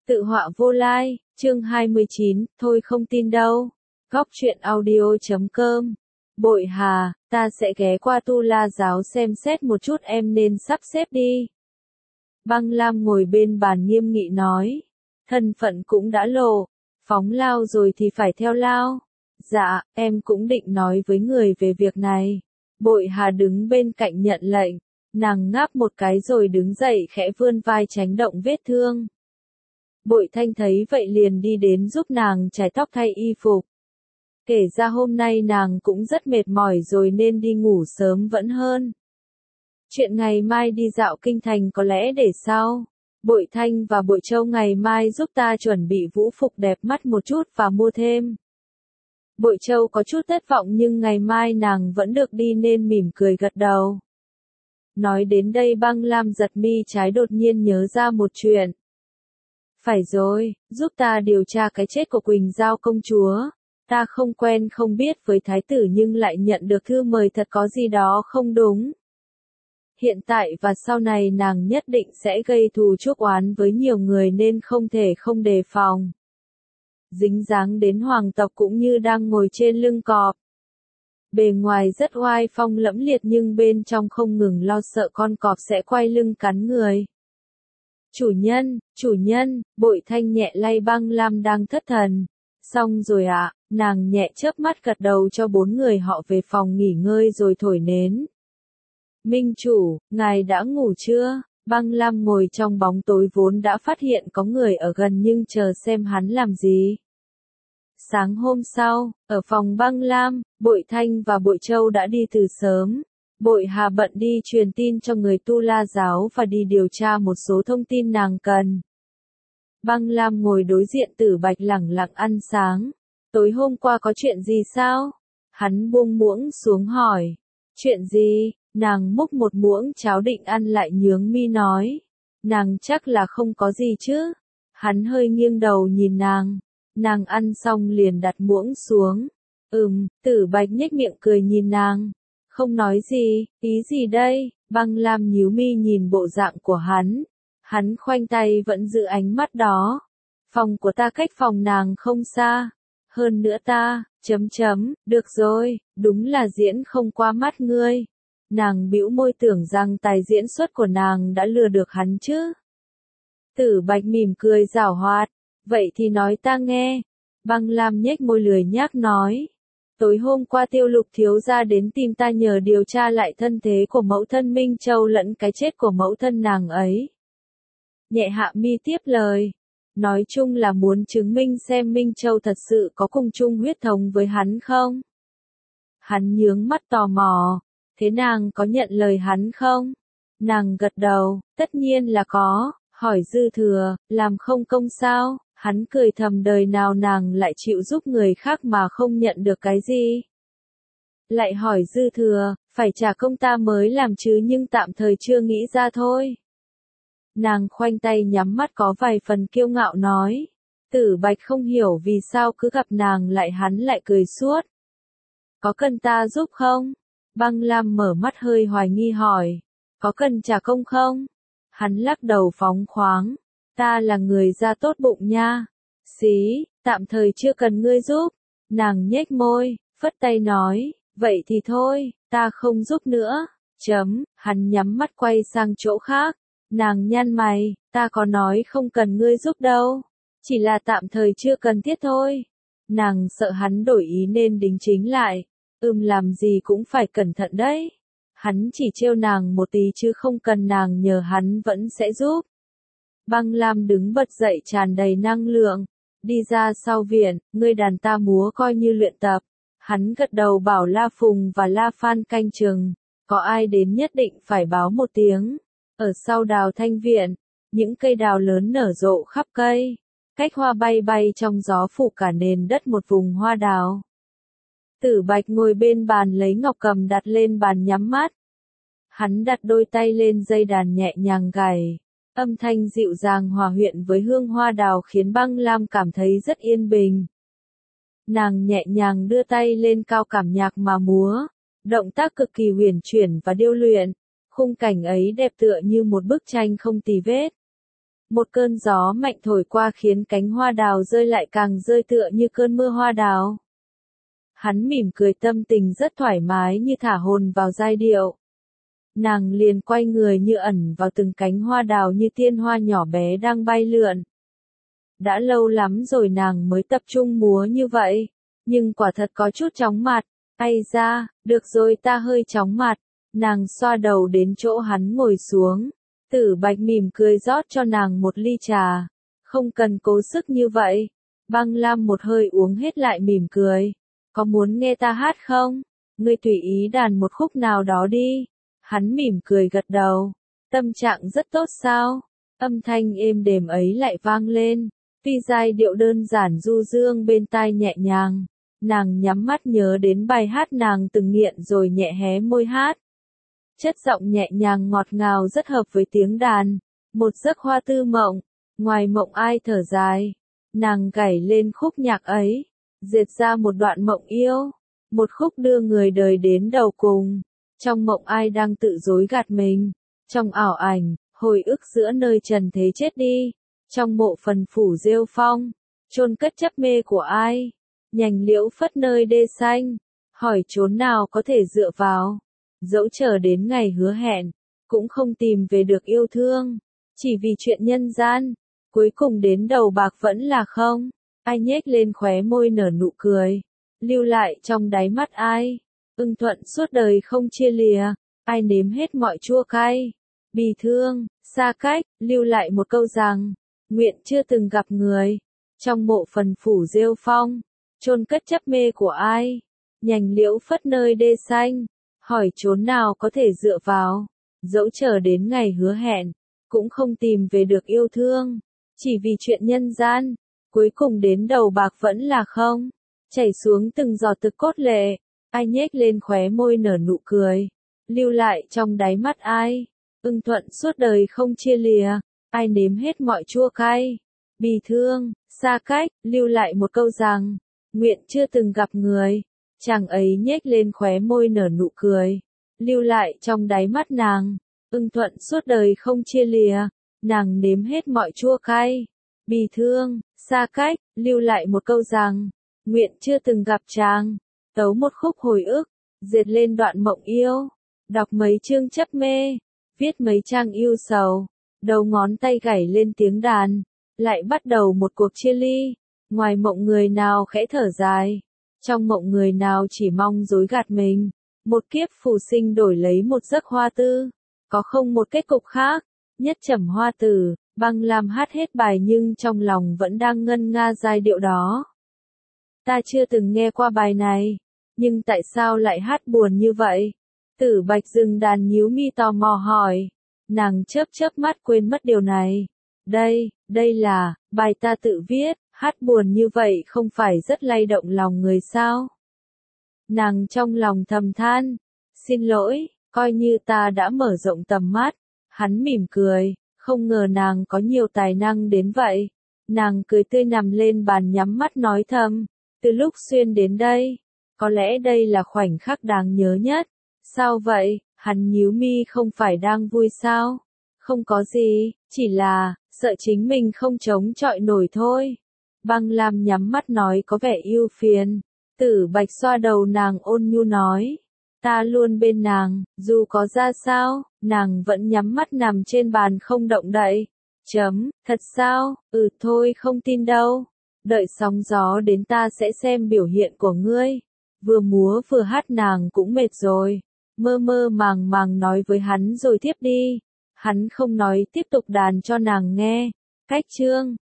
Tự họa vô lai, chương 29, thôi không tin đâu. Góc truyện audio.com. Bội Hà, ta sẽ ghé qua Tu La giáo xem xét một chút, em nên sắp xếp đi. Băng Lam ngồi bên bàn nghiêm nghị nói. Thân phận cũng đã lộ, phóng lao rồi thì phải theo lao. Dạ, em cũng định nói với người về việc này. Bội Hà đứng bên cạnh nhận lệnh, nàng ngáp một cái rồi đứng dậy khẽ vươn vai tránh động vết thương. Bội Thanh thấy vậy liền đi đến giúp nàng chải tóc thay y phục. Kể ra hôm nay nàng cũng rất mệt mỏi rồi nên đi ngủ sớm vẫn hơn. Chuyện ngày mai đi dạo kinh thành có lẽ để sau. Bội Thanh và Bội Châu ngày mai giúp ta chuẩn bị vũ phục đẹp mắt một chút và mua thêm. Bội Châu có chút thất vọng nhưng ngày mai nàng vẫn được đi nên mỉm cười gật đầu. Nói đến đây Băng Lam giật mi trái đột nhiên nhớ ra một chuyện. Phải rồi, giúp ta điều tra cái chết của Quỳnh Giao công chúa. Ta không quen không biết với thái tử nhưng lại nhận được thư mời, thật có gì đó không đúng. Hiện tại và sau này nàng nhất định sẽ gây thù chuốc oán với nhiều người nên không thể không đề phòng. Dính dáng đến hoàng tộc cũng như đang ngồi trên lưng cọp. Bề ngoài rất oai phong lẫm liệt nhưng bên trong không ngừng lo sợ con cọp sẽ quay lưng cắn người. Chủ nhân, Bội Thanh nhẹ lay Băng Lam đang thất thần. Xong rồi ạ, nàng nhẹ chớp mắt gật đầu cho bốn người họ về phòng nghỉ ngơi rồi thổi nến. Minh chủ, ngài đã ngủ chưa? Băng Lam ngồi trong bóng tối vốn đã phát hiện có người ở gần nhưng chờ xem hắn làm gì. Sáng hôm sau, ở phòng Băng Lam, Bội Thanh và Bội Châu đã đi từ sớm. Bội Hà bận đi truyền tin cho người Tu La giáo và đi điều tra một số thông tin nàng cần. Băng Lam ngồi đối diện Tử Bạch lẳng lặng ăn sáng. Tối hôm qua có chuyện gì sao? Hắn buông muỗng xuống hỏi. Chuyện gì? Nàng múc một muỗng cháo định ăn lại nhướng mi nói. Nàng chắc là không có gì chứ? Hắn hơi nghiêng đầu nhìn nàng. Nàng ăn xong liền đặt muỗng xuống. Tử Bạch nhếch miệng cười nhìn nàng. Không nói gì, ý gì đây? Băng Lam nhíu mi nhìn bộ dạng của hắn. Hắn khoanh tay vẫn giữ ánh mắt đó. Phòng của ta cách phòng nàng không xa. Hơn nữa ta, được rồi, đúng là diễn không qua mắt ngươi. Nàng bĩu môi tưởng rằng tài diễn xuất của nàng đã lừa được hắn chứ. Tử Bạch mỉm cười giảo hoạt. Vậy thì nói ta nghe. Băng Lam nhếch môi lười nhác nói. Tối hôm qua Tiêu Lục thiếu gia đến tìm ta nhờ điều tra lại thân thế của mẫu thân Minh Châu lẫn cái chết của mẫu thân nàng ấy. Nhẹ hạ mi tiếp lời. Nói chung là muốn chứng minh xem Minh Châu thật sự có cùng chung huyết thống với hắn không? Hắn nhướng mắt tò mò. Thế nàng có nhận lời hắn không? Nàng gật đầu, tất nhiên là có. Hỏi Dư Thừa, làm không công sao? Hắn cười thầm, đời nào nàng lại chịu giúp người khác mà không nhận được cái gì? Lại hỏi Dư Thừa, phải trả công ta mới làm chứ nhưng tạm thời chưa nghĩ ra thôi. Nàng khoanh tay nhắm mắt có vài phần kiêu ngạo nói. Tử Bạch không hiểu vì sao cứ gặp nàng hắn lại cười suốt. Có cần ta giúp không? Băng Lam mở mắt hơi hoài nghi hỏi. Có cần trả công không? Hắn lắc đầu phóng khoáng. Ta là người da tốt bụng nha. Xí, tạm thời chưa cần ngươi giúp. Nàng nhếch môi, phất tay nói. Vậy thì thôi, ta không giúp nữa. Hắn nhắm mắt quay sang chỗ khác. Nàng nhăn mày, ta có nói không cần ngươi giúp đâu. Chỉ là tạm thời chưa cần thiết thôi. Nàng sợ hắn đổi ý nên đính chính lại. Làm gì cũng phải cẩn thận đấy. Hắn chỉ trêu nàng một tí chứ không cần nàng nhờ hắn vẫn sẽ giúp. Băng Lam đứng bật dậy tràn đầy năng lượng. Đi ra sau viện, ngươi đàn ta múa coi như luyện tập. Hắn gật đầu bảo La Phùng và La Phan canh chừng. Có ai đến nhất định phải báo một tiếng. Ở sau đào thanh viện, những cây đào lớn nở rộ khắp cây. Cách hoa bay bay trong gió phủ cả nền đất một vùng hoa đào. Tử Bạch ngồi bên bàn lấy ngọc cầm đặt lên bàn nhắm mắt. Hắn đặt đôi tay lên dây đàn nhẹ nhàng gảy. Âm thanh dịu dàng hòa quyện với hương hoa đào khiến Băng Lam cảm thấy rất yên bình. Nàng nhẹ nhàng đưa tay lên cao cảm nhạc mà múa. Động tác cực kỳ huyền chuyển và điêu luyện. Khung cảnh ấy đẹp tựa như một bức tranh không tì vết. Một cơn gió mạnh thổi qua khiến cánh hoa đào rơi lại càng rơi tựa như cơn mưa hoa đào. Hắn mỉm cười, tâm tình rất thoải mái như thả hồn vào giai điệu. Nàng liền quay người như ẩn vào từng cánh hoa đào như tiên hoa nhỏ bé đang bay lượn. Đã lâu lắm rồi nàng mới tập trung múa như vậy, nhưng quả thật có chút chóng mặt. Ây da, được rồi, ta hơi chóng mặt. Nàng xoa đầu đến chỗ hắn ngồi xuống. Tử Bạch mỉm cười rót cho nàng một ly trà. Không cần cố sức như vậy. Băng Lam một hơi uống hết lại mỉm cười. Có muốn nghe ta hát không? Ngươi tùy ý đàn một khúc nào đó đi. Hắn mỉm cười gật đầu. Tâm trạng rất tốt sao? Âm thanh êm đềm ấy lại vang lên. Tuy giai điệu đơn giản du dương bên tai nhẹ nhàng. Nàng nhắm mắt nhớ đến bài hát nàng từng nghiện rồi nhẹ hé môi hát. Chất giọng nhẹ nhàng ngọt ngào rất hợp với tiếng đàn. Một giấc hoa tư mộng. Ngoài mộng ai thở dài. Nàng gảy lên khúc nhạc ấy. Dệt ra một đoạn mộng yêu. Một khúc đưa người đời đến đầu cùng. Trong mộng ai đang tự dối gạt mình. Trong ảo ảnh, hồi ức giữa nơi trần thế chết đi. Trong mộ phần phủ rêu phong. Chôn cất chấp mê của ai. Nhành liễu phất nơi đê xanh. Hỏi chốn nào có thể dựa vào. Dẫu chờ đến ngày hứa hẹn. Cũng không tìm về được yêu thương. Chỉ vì chuyện nhân gian. Cuối cùng đến đầu bạc vẫn là không. Ai nhếch lên khóe môi nở nụ cười. Lưu lại trong đáy mắt ai. Ưng thuận suốt đời không chia lìa. Ai nếm hết mọi chua cay. Bì thương, xa cách, lưu lại một câu rằng. Nguyện chưa từng gặp người. Trong mộ phần phủ rêu phong. Chôn cất chấp mê của ai. Nhành liễu phất nơi đê xanh. Hỏi chốn nào có thể dựa vào. Dẫu chờ đến ngày hứa hẹn. Cũng không tìm về được yêu thương. Chỉ vì chuyện nhân gian. Cuối cùng đến đầu bạc vẫn là không. Chảy xuống từng giọt thực cốt lệ. Ai nhếch lên khóe môi nở nụ cười. Lưu lại trong đáy mắt ai. Ưng thuận suốt đời không chia lìa. Ai nếm hết mọi chua cay. Bì thương, xa cách, lưu lại một câu rằng. Nguyện chưa từng gặp người. Chàng ấy nhếch lên khóe môi nở nụ cười. Lưu lại trong đáy mắt nàng. Ưng thuận suốt đời không chia lìa. Nàng nếm hết mọi chua cay. Bì thương, xa cách, lưu lại một câu rằng. Nguyện chưa từng gặp chàng. Tấu một khúc hồi ức. Dệt lên đoạn mộng yêu. Đọc mấy chương chấp mê. Viết mấy trang yêu sầu. Đầu ngón tay gảy lên tiếng đàn. Lại bắt đầu một cuộc chia ly. Ngoài mộng người nào khẽ thở dài. Trong mộng người nào chỉ mong dối gạt mình. Một kiếp phù sinh đổi lấy một giấc hoa tư. Có không một kết cục khác. Nhất trầm hoa tử. Băng Lam hát hết bài nhưng trong lòng vẫn đang ngân nga giai điệu đó. Ta chưa từng nghe qua bài này. Nhưng tại sao lại hát buồn như vậy? Tử Bạch dừng đàn nhíu mi tò mò hỏi. Nàng chớp chớp mắt quên mất điều này. Đây là, bài ta tự viết, hát buồn như vậy không phải rất lay động lòng người sao? Nàng trong lòng thầm than. Xin lỗi, coi như ta đã mở rộng tầm mắt. Hắn mỉm cười, không ngờ nàng có nhiều tài năng đến vậy. Nàng cười tươi nằm lên bàn nhắm mắt nói thầm. Từ lúc xuyên đến đây, có lẽ đây là khoảnh khắc đáng nhớ nhất. Sao vậy? Hắn nhíu mi, không phải đang vui sao? Không có gì, chỉ là, sợ chính mình không chống chọi nổi thôi. Băng Lam nhắm mắt nói có vẻ ưu phiền. Tử Bạch xoa đầu nàng ôn nhu nói. Ta luôn bên nàng, dù có ra sao, nàng vẫn nhắm mắt nằm trên bàn không động đậy. Thật sao? Thôi không tin đâu. Đợi sóng gió đến ta sẽ xem biểu hiện của ngươi. Vừa múa vừa hát nàng cũng mệt rồi. Mơ mơ màng màng nói với hắn rồi tiếp đi. Hắn không nói, tiếp tục đàn cho nàng nghe. Cách chương